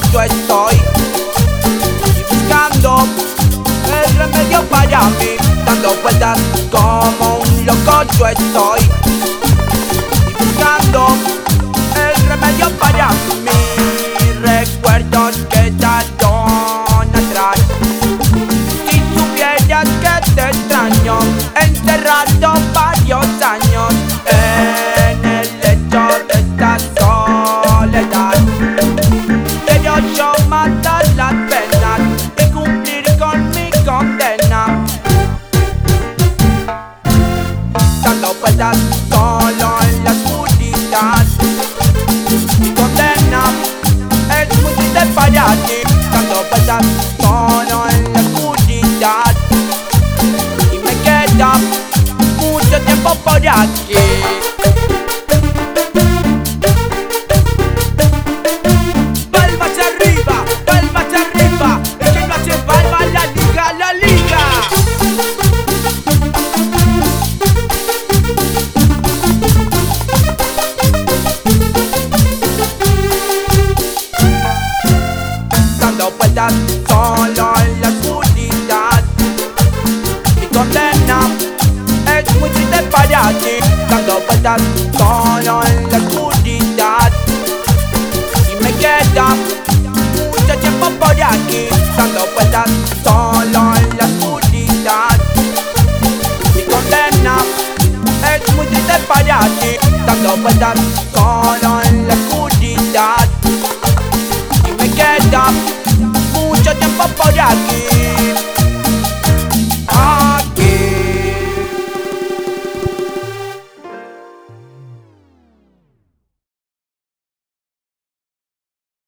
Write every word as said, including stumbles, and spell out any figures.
yo estoy y buscando el remedio para mí, dando vueltas como un loco yo estoy y buscando el remedio para mí. Recuerdos quedaron atrás. Si supieras que te extraño, encerrado varios años en el lecho de esta soledad. Pero yo matar las penas y cumplir con mi condena, dando vueltas solo en la oscuridad. Mi condena es muy triste para ti, dando vueltas solo en la oscuridad. Y me queda mucho tiempo por aquí. Palmas arriba, palmas arriba, el que no hace palma la liga, la liga. Dando vueltas solo en la oscuridad. Mi condena es muy triste para ti, dando vueltas solo en la oscuridad. Y me queda mucho tiempo por aquí, dando vueltas solo en la oscuridad. Mi condena es muy triste para ti, dando vueltas solo en la oscuridad. Y me queda mucho tiempo por aquí.